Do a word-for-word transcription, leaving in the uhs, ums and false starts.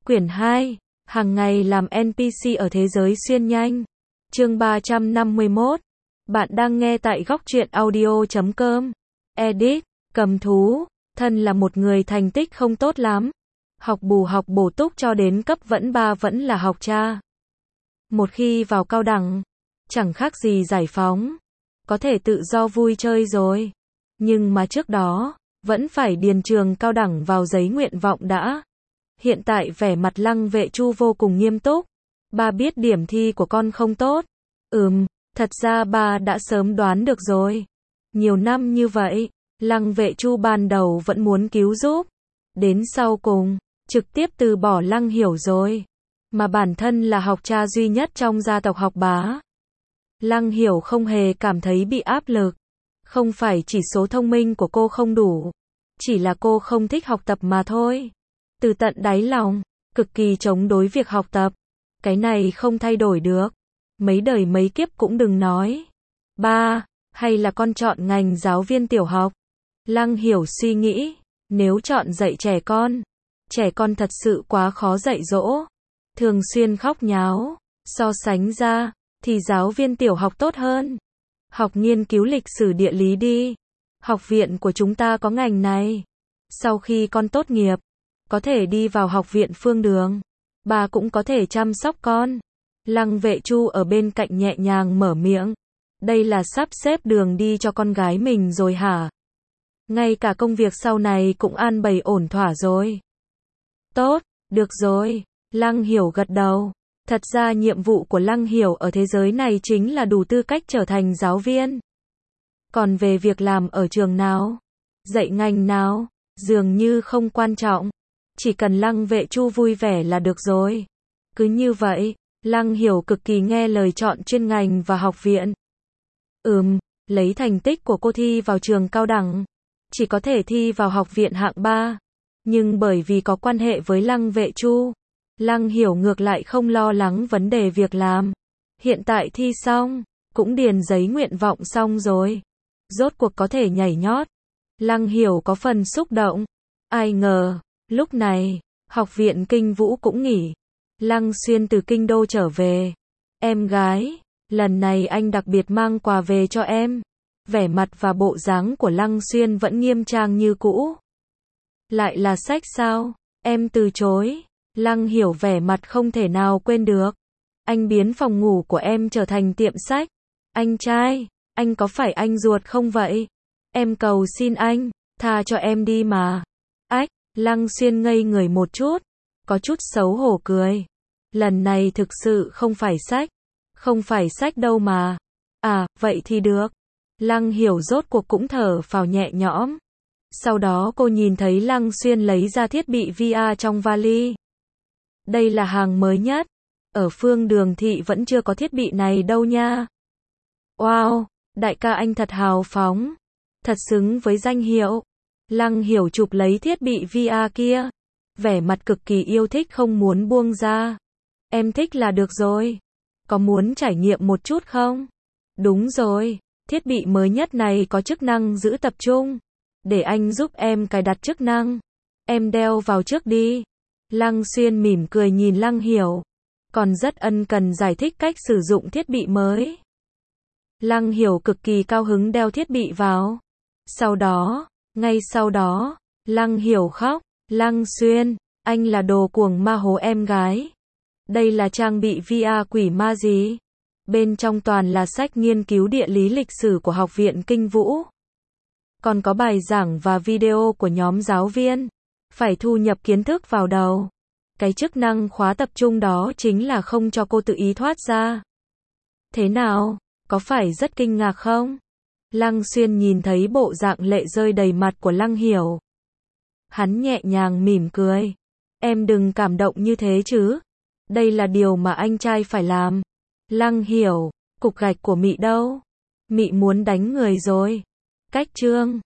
Quyển hai, hàng ngày làm en pê xê ở thế giới xuyên nhanh. Chương ba trăm năm mươi mốt. Bạn đang nghe tại góc truyện audio chấm com. Edit, cầm thú, thân là một người thành tích không tốt lắm. Học bù học bổ túc cho đến cấp vẫn ba vẫn là học cha. Một khi vào cao đẳng, chẳng khác gì giải phóng. Có thể tự do vui chơi rồi. Nhưng mà trước đó, vẫn phải điền trường cao đẳng vào giấy nguyện vọng đã. Hiện tại vẻ mặt Lăng Vệ Chu vô cùng nghiêm túc. Ba biết điểm thi của con không tốt. Ừm, thật ra ba đã sớm đoán được rồi. Nhiều năm như vậy, Lăng Vệ Chu ban đầu vẫn muốn cứu giúp. Đến sau cùng, trực tiếp từ bỏ Lăng Hiểu rồi. Mà bản thân là học cha duy nhất trong gia tộc học bá. Lăng Hiểu không hề cảm thấy bị áp lực. Không phải chỉ số thông minh của cô không đủ. Chỉ là cô không thích học tập mà thôi. Từ tận đáy lòng, cực kỳ chống đối việc học tập. Cái này không thay đổi được. Mấy đời mấy kiếp cũng đừng nói. Ba, hay là con chọn ngành giáo viên tiểu học? Lăng Hiểu suy nghĩ, nếu chọn dạy trẻ con, trẻ con thật sự quá khó dạy dỗ. Thường xuyên khóc nháo, so sánh ra, thì giáo viên tiểu học tốt hơn. Học nghiên cứu lịch sử địa lý đi. Học viện của chúng ta có ngành này. Sau khi con tốt nghiệp, có thể đi vào học viện Phương Đường. Bà cũng có thể chăm sóc con. Lăng Vệ Chu ở bên cạnh nhẹ nhàng mở miệng. Đây là sắp xếp đường đi cho con gái mình rồi hả? Ngay cả công việc sau này cũng an bày ổn thỏa rồi. Tốt, được rồi. Lăng Hiểu gật đầu. Thật ra nhiệm vụ của Lăng Hiểu ở thế giới này chính là đủ tư cách trở thành giáo viên. Còn về việc làm ở trường nào, dạy ngành nào, dường như không quan trọng. Chỉ cần Lăng Vệ Chu vui vẻ là được rồi. Cứ như vậy, Lăng Hiểu cực kỳ nghe lời chọn chuyên ngành và học viện. Ừm, lấy thành tích của cô thi vào trường cao đẳng, chỉ có thể thi vào học viện hạng ba. Nhưng bởi vì có quan hệ với Lăng Vệ Chu, Lăng Hiểu ngược lại không lo lắng vấn đề việc làm. Hiện tại thi xong, cũng điền giấy nguyện vọng xong rồi. Rốt cuộc có thể nhảy nhót. Lăng Hiểu có phần xúc động. Ai ngờ, lúc này, học viện Kinh Vũ cũng nghỉ. Lăng Xuyên từ Kinh Đô trở về. Em gái, lần này anh đặc biệt mang quà về cho em. Vẻ mặt và bộ dáng của Lăng Xuyên vẫn nghiêm trang như cũ. Lại là sách sao? Em từ chối. Lăng Hiểu vẻ mặt không thể nào quên được. Anh biến phòng ngủ của em trở thành tiệm sách. Anh trai, anh có phải anh ruột không vậy? Em cầu xin anh, tha cho em đi mà. Ách, Lăng Xuyên ngây người một chút, có chút xấu hổ cười. Lần này thực sự không phải sách. Không phải sách đâu mà. À, vậy thì được. Lăng Hiểu rốt cuộc cũng thở phào nhẹ nhõm. Sau đó cô nhìn thấy Lăng Xuyên lấy ra thiết bị vê rờ trong vali. Đây là hàng mới nhất. Ở Phương Đường thị vẫn chưa có thiết bị này đâu nha. Wow, đại ca anh thật hào phóng. Thật xứng với danh hiệu. Lăng Hiểu chụp lấy thiết bị vê rờ kia. Vẻ mặt cực kỳ yêu thích không muốn buông ra. Em thích là được rồi. Có muốn trải nghiệm một chút không? Đúng rồi, thiết bị mới nhất này có chức năng giữ tập trung. Để anh giúp em cài đặt chức năng. Em đeo vào trước đi. Lăng Xuyên mỉm cười nhìn Lăng Hiểu. Còn rất ân cần giải thích cách sử dụng thiết bị mới. Lăng Hiểu cực kỳ cao hứng đeo thiết bị vào. Sau đó, ngay sau đó, Lăng Hiểu khóc. Lăng Xuyên, anh là đồ cuồng ma hố em gái. Đây là trang bị vê rờ quỷ ma gì? Bên trong toàn là sách nghiên cứu địa lý lịch sử của học viện Kinh Vũ. Còn có bài giảng và video của nhóm giáo viên. Phải thu nhập kiến thức vào đầu. Cái chức năng khóa tập trung đó chính là không cho cô tự ý thoát ra. Thế nào? Có phải rất kinh ngạc không? Lăng Xuyên nhìn thấy bộ dạng lệ rơi đầy mặt của Lăng Hiểu. Hắn nhẹ nhàng mỉm cười. Em đừng cảm động như thế chứ. Đây là điều mà anh trai phải làm. Lăng Hiểu, cục gạch của Mị đâu? Mị muốn đánh người rồi. Cách chương.